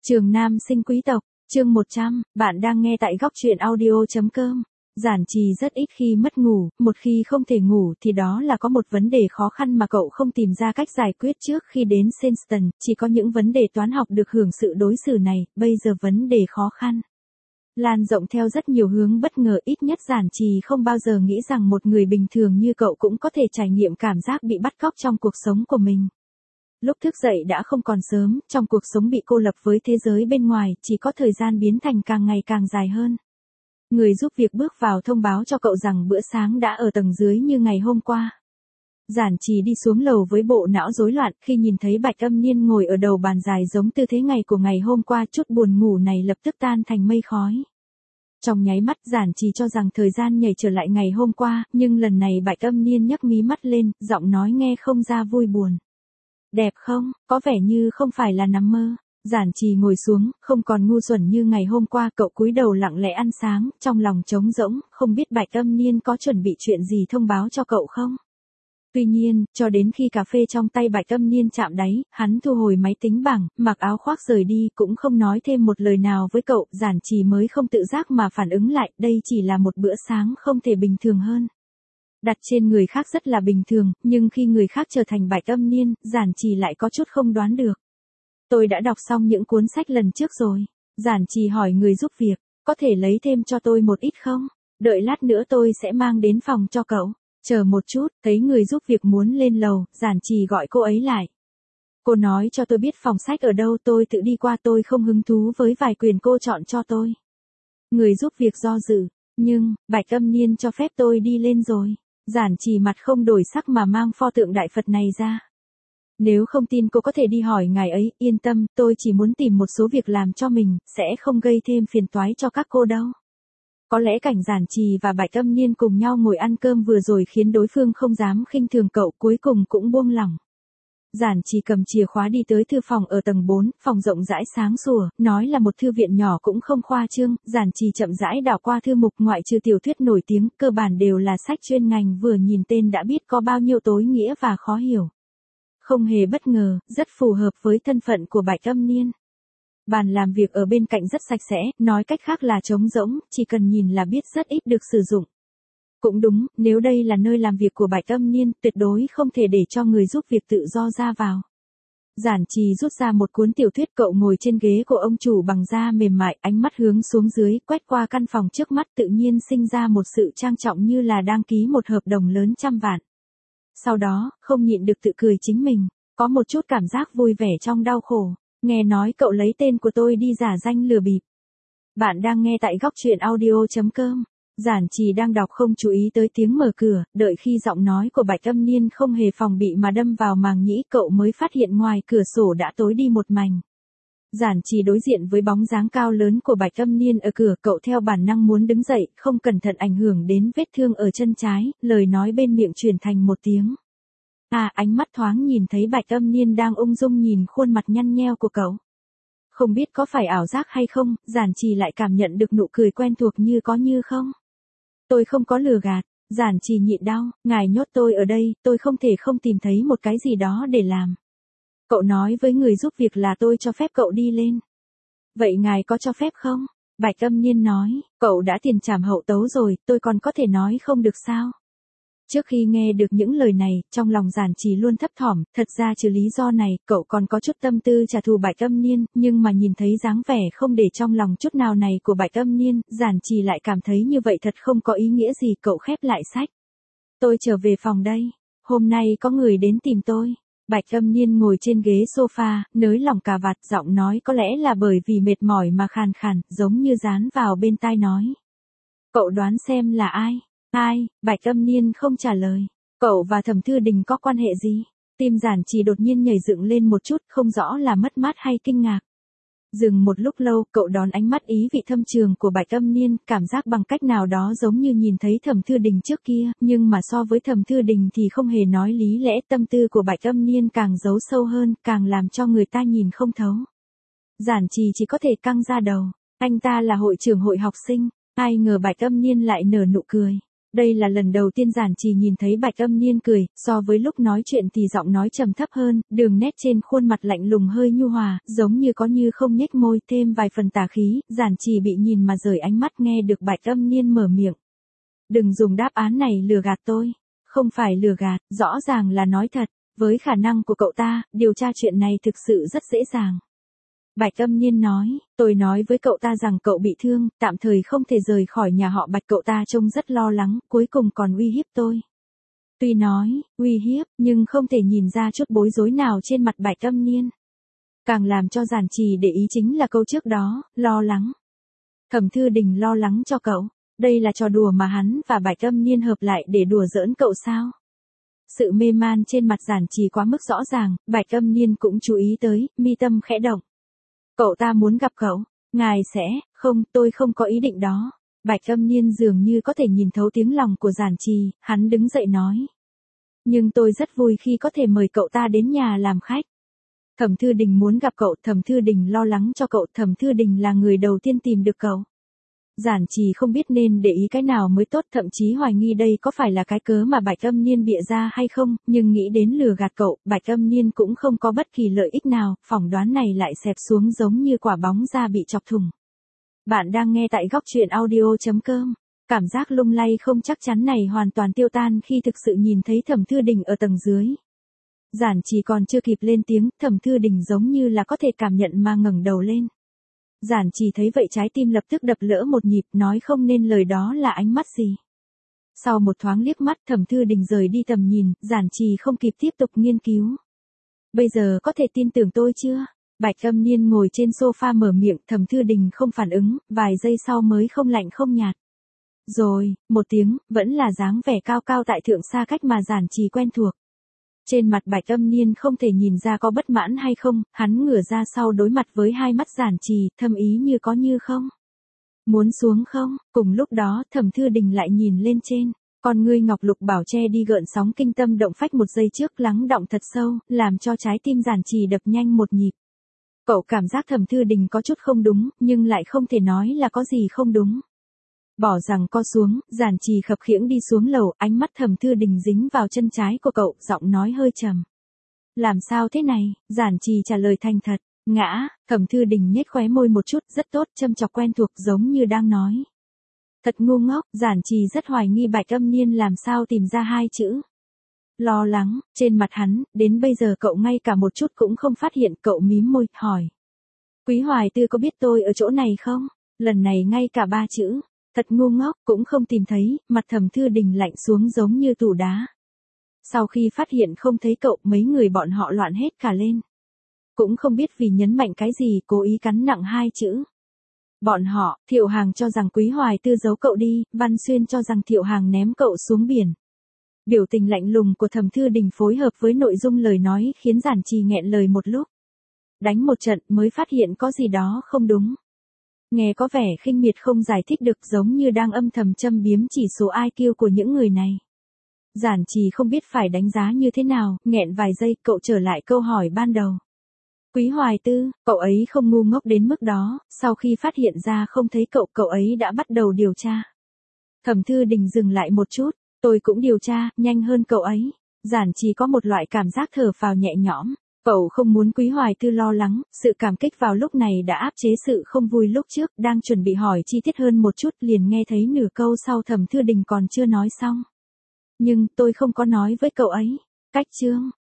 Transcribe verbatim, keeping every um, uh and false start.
Trường Nam sinh quý tộc, chương một trăm, bạn đang nghe tại góc truyện audio.com. Giản Trì rất ít khi mất ngủ, một khi không thể ngủ thì đó là có một vấn đề khó khăn mà cậu không tìm ra cách giải quyết trước khi đến Senston, chỉ có những vấn đề toán học được hưởng sự đối xử này, bây giờ vấn đề khó khăn lan rộng theo rất nhiều hướng bất ngờ, ít nhất Giản Trì không bao giờ nghĩ rằng một người bình thường như cậu cũng có thể trải nghiệm cảm giác bị bắt cóc trong cuộc sống của mình. Lúc thức dậy đã không còn sớm, trong cuộc sống bị cô lập với thế giới bên ngoài, chỉ có thời gian biến thành càng ngày càng dài hơn. Người giúp việc bước vào thông báo cho cậu rằng bữa sáng đã ở tầng dưới như ngày hôm qua. Giản Trì đi xuống lầu với bộ não rối loạn, khi nhìn thấy Bạch Âm Niên ngồi ở đầu bàn dài giống tư thế ngày của ngày hôm qua, chút buồn ngủ này lập tức tan thành mây khói. Trong nháy mắt Giản Trì cho rằng thời gian nhảy trở lại ngày hôm qua, nhưng lần này Bạch Âm Niên nhấc mí mắt lên, giọng nói nghe không ra vui buồn. Đẹp không, có vẻ như không phải là nằm mơ. Giản Trì ngồi xuống, không còn ngu xuẩn như ngày hôm qua, cậu cúi đầu lặng lẽ ăn sáng, trong lòng trống rỗng, không biết Bạch Âm Niên có chuẩn bị chuyện gì thông báo cho cậu không. Tuy nhiên, cho đến khi cà phê trong tay Bạch Âm Niên chạm đáy, hắn thu hồi máy tính bảng, mặc áo khoác rời đi, cũng không nói thêm một lời nào với cậu. Giản Trì mới không tự giác mà phản ứng lại, đây chỉ là một bữa sáng không thể bình thường hơn. Đặt trên người khác rất là bình thường, nhưng khi người khác trở thành Bạch Âm Niên, Giản Trì lại có chút không đoán được. Tôi đã đọc xong những cuốn sách lần trước rồi. Giản Trì hỏi người giúp việc, có thể lấy thêm cho tôi một ít không? Đợi lát nữa tôi sẽ mang đến phòng cho cậu. Chờ một chút, thấy người giúp việc muốn lên lầu, Giản Trì gọi cô ấy lại. Cô nói cho tôi biết phòng sách ở đâu, tôi tự đi qua, tôi không hứng thú với vài quyền cô chọn cho tôi. Người giúp việc do dự, nhưng, Bạch Âm Niên cho phép tôi đi lên rồi. Giản Trì mặt không đổi sắc mà mang pho tượng Đại Phật này ra. Nếu không tin cô có thể đi hỏi ngài ấy, yên tâm, tôi chỉ muốn tìm một số việc làm cho mình, sẽ không gây thêm phiền toái cho các cô đâu. Có lẽ cảnh Giản Trì và Bạch Âm Niên cùng nhau ngồi ăn cơm vừa rồi khiến đối phương không dám khinh thường cậu, cuối cùng cũng buông lỏng. Giản Trì cầm chìa khóa đi tới thư phòng ở tầng bốn, phòng rộng rãi sáng sủa, nói là một thư viện nhỏ cũng không khoa trương. Giản Trì chậm rãi đảo qua thư mục, ngoại trừ tiểu thuyết nổi tiếng, cơ bản đều là sách chuyên ngành, vừa nhìn tên đã biết có bao nhiêu tối nghĩa và khó hiểu. Không hề bất ngờ, rất phù hợp với thân phận của Bạch Âm Niên. Bàn làm việc ở bên cạnh rất sạch sẽ, nói cách khác là trống rỗng, chỉ cần nhìn là biết rất ít được sử dụng. Cũng đúng, nếu đây là nơi làm việc của Bạch Âm Niên, tuyệt đối không thể để cho người giúp việc tự do ra vào. Giản Trì rút ra một cuốn tiểu thuyết, cậu ngồi trên ghế của ông chủ bằng da mềm mại, ánh mắt hướng xuống dưới, quét qua căn phòng trước mắt, tự nhiên sinh ra một sự trang trọng như là đang ký một hợp đồng lớn trăm vạn. Sau đó, không nhịn được tự cười chính mình, có một chút cảm giác vui vẻ trong đau khổ. Nghe nói cậu lấy tên của tôi đi giả danh lừa bịp. Bạn đang nghe tại góc truyện audio.com. Giản Trì đang đọc không chú ý tới tiếng mở cửa, đợi khi giọng nói của Bạch Âm Niên không hề phòng bị mà đâm vào màng nhĩ, cậu mới phát hiện ngoài cửa sổ đã tối đi một mảnh. Giản Trì đối diện với bóng dáng cao lớn của Bạch Âm Niên ở cửa, cậu theo bản năng muốn đứng dậy, không cẩn thận ảnh hưởng đến vết thương ở chân trái, lời nói bên miệng chuyển thành một tiếng. À, ánh mắt thoáng nhìn thấy Bạch Âm Niên đang ung dung nhìn khuôn mặt nhăn nheo của cậu. Không biết có phải ảo giác hay không, Giản Trì lại cảm nhận được nụ cười quen thuộc như có như không. Tôi không có lừa gạt. Giản Trì nhịn đau, ngài nhốt tôi ở đây, tôi không thể không tìm thấy một cái gì đó để làm. Cậu nói với người giúp việc là tôi cho phép cậu đi lên. Vậy ngài có cho phép không? Bạch Âm Niên nói, cậu đã tiền trảm hậu tấu rồi, tôi còn có thể nói không được sao? Trước khi nghe được những lời này, trong lòng Giản Trì luôn thấp thỏm, thật ra trừ lý do này, cậu còn có chút tâm tư trả thù Bạch Âm Niên, nhưng mà nhìn thấy dáng vẻ không để trong lòng chút nào này của Bạch Âm Niên, Giản Trì lại cảm thấy như vậy thật không có ý nghĩa gì, cậu khép lại sách. Tôi trở về phòng đây, hôm nay có người đến tìm tôi. Bạch Âm Niên ngồi trên ghế sofa, nới lỏng cà vạt, giọng nói có lẽ là bởi vì mệt mỏi mà khàn khàn, giống như dán vào bên tai nói. Cậu đoán xem là ai? Ai? Bạch Âm Niên không trả lời. Cậu và Thẩm Thư Đình có quan hệ gì? Tim Giản Trì đột nhiên nhảy dựng lên một chút, không rõ là mất mát hay kinh ngạc. Dừng một lúc lâu, cậu đón ánh mắt ý vị thâm trường của Bạch Âm Niên, cảm giác bằng cách nào đó giống như nhìn thấy Thẩm Thư Đình trước kia, nhưng mà so với Thẩm Thư Đình thì không hề nói lý lẽ, tâm tư của Bạch Âm Niên càng giấu sâu hơn, càng làm cho người ta nhìn không thấu. Giản Trì chỉ có thể căng ra đầu, anh ta là hội trưởng hội học sinh, ai ngờ Bạch Âm Niên lại nở nụ cười. Đây là lần đầu tiên Giản Trì nhìn thấy Bạch Âm Niên cười, so với lúc nói chuyện thì giọng nói trầm thấp hơn, đường nét trên khuôn mặt lạnh lùng hơi nhu hòa, giống như có như không nhếch môi, thêm vài phần tà khí. Giản Trì bị nhìn mà rời ánh mắt, nghe được Bạch Âm Niên mở miệng. Đừng dùng đáp án này lừa gạt tôi. Không phải lừa gạt, rõ ràng là nói thật. Với khả năng của cậu ta, điều tra chuyện này thực sự rất dễ dàng. Bạch Âm Niên nói, tôi nói với cậu ta rằng cậu bị thương, tạm thời không thể rời khỏi nhà họ Bạch, cậu ta trông rất lo lắng, cuối cùng còn uy hiếp tôi. Tuy nói, uy hiếp, nhưng không thể nhìn ra chút bối rối nào trên mặt Bạch Âm Niên. Càng làm cho Giản Trì để ý chính là câu trước đó, lo lắng. Thẩm Thư Đình lo lắng cho cậu, đây là trò đùa mà hắn và Bạch Âm Niên hợp lại để đùa giỡn cậu sao? Sự mê man trên mặt Giản Trì quá mức rõ ràng, Bạch Âm Niên cũng chú ý tới, mi tâm khẽ động. Cậu ta muốn gặp cậu, ngài sẽ, không, tôi không có ý định đó. Bạch Âm Niên dường như có thể nhìn thấu tiếng lòng của Giản Trì, hắn đứng dậy nói. Nhưng tôi rất vui khi có thể mời cậu ta đến nhà làm khách. Thẩm Thư Đình muốn gặp cậu, Thẩm Thư Đình lo lắng cho cậu, Thẩm Thư Đình là người đầu tiên tìm được cậu. Giản Trì không biết nên để ý cái nào mới tốt, thậm chí hoài nghi đây có phải là cái cớ mà Bạch Âm Niên bịa ra hay không, nhưng nghĩ đến lừa gạt cậu, Bạch Âm Niên cũng không có bất kỳ lợi ích nào, phỏng đoán này lại xẹp xuống giống như quả bóng da bị chọc thủng. Bạn đang nghe tại góc truyện audio chấm com. Cảm giác lung lay không chắc chắn này hoàn toàn tiêu tan khi thực sự nhìn thấy Thẩm Thư Đình ở tầng dưới. Giản Trì còn chưa kịp lên tiếng, Thẩm Thư Đình giống như là có thể cảm nhận mà ngẩng đầu lên. Giản Trì thấy vậy trái tim lập tức đập lỡ một nhịp, nói không nên lời đó là ánh mắt gì. Sau một thoáng liếc mắt, Thẩm Thư Đình rời đi tầm nhìn, Giản Trì không kịp tiếp tục nghiên cứu. Bây giờ có thể tin tưởng tôi chưa? Bạch Âm Niên ngồi trên sofa mở miệng, Thẩm Thư Đình không phản ứng, vài giây sau mới không lạnh không nhạt. Rồi, một tiếng, vẫn là dáng vẻ cao cao tại thượng xa cách mà Giản Trì quen thuộc. Trên mặt Bạch Âm Niên không thể nhìn ra có bất mãn hay không, hắn ngửa ra sau đối mặt với hai mắt Giản Trì, thâm ý như có như không. Muốn xuống không? Cùng lúc đó, Thẩm Thư Đình lại nhìn lên trên, con ngươi ngọc lục bảo che đi gợn sóng kinh tâm động phách một giây trước lắng đọng thật sâu, làm cho trái tim Giản Trì đập nhanh một nhịp. Cậu cảm giác Thẩm Thư Đình có chút không đúng, nhưng lại không thể nói là có gì không đúng. Bỏ rằng co xuống, Giản Trì khập khiễng đi xuống lầu, ánh mắt Thẩm Thư Đình dính vào chân trái của cậu, giọng nói hơi trầm. Làm sao thế này? Giản Trì trả lời thành thật, ngã. Thẩm Thư Đình nhếch khóe môi một chút, rất tốt, châm chọc quen thuộc giống như đang nói. Thật ngu ngốc, Giản Trì rất hoài nghi Bạch Âm Niên làm sao tìm ra hai chữ. Lo lắng, trên mặt hắn, đến bây giờ cậu ngay cả một chút cũng không phát hiện, cậu mím môi, hỏi. Quý Hoài Tư có biết tôi ở chỗ này không? Lần này ngay cả ba chữ. Thật ngu ngốc, cũng không tìm thấy, mặt Thẩm Thư Đình lạnh xuống giống như tủ đá. Sau khi phát hiện không thấy cậu, mấy người bọn họ loạn hết cả lên. Cũng không biết vì nhấn mạnh cái gì, cố ý cắn nặng hai chữ. Bọn họ, Thiệu Hàng cho rằng Quý Hoài Tư giấu cậu đi, Văn Xuyên cho rằng Thiệu Hàng ném cậu xuống biển. Biểu tình lạnh lùng của Thẩm Thư Đình phối hợp với nội dung lời nói khiến Giản Trì nghẹn lời một lúc. Đánh một trận mới phát hiện có gì đó không đúng. Nghe có vẻ khinh miệt không giải thích được, giống như đang âm thầm châm biếm chỉ số i kiu của những người này. Giản Trì không biết phải đánh giá như thế nào, nghẹn vài giây, cậu trở lại câu hỏi ban đầu. Quý Hoài Tư, cậu ấy không ngu ngốc đến mức đó, sau khi phát hiện ra không thấy cậu, cậu ấy đã bắt đầu điều tra. Thẩm Thư Đình dừng lại một chút, tôi cũng điều tra, nhanh hơn cậu ấy. Giản Trì có một loại cảm giác thở phào nhẹ nhõm. Cậu không muốn Quý Hoài Tư lo lắng, sự cảm kích vào lúc này đã áp chế sự không vui lúc trước, đang chuẩn bị hỏi chi tiết hơn một chút liền nghe thấy nửa câu sau Thẩm Thư Đình còn chưa nói xong. Nhưng tôi không có nói với cậu ấy. Cách chương,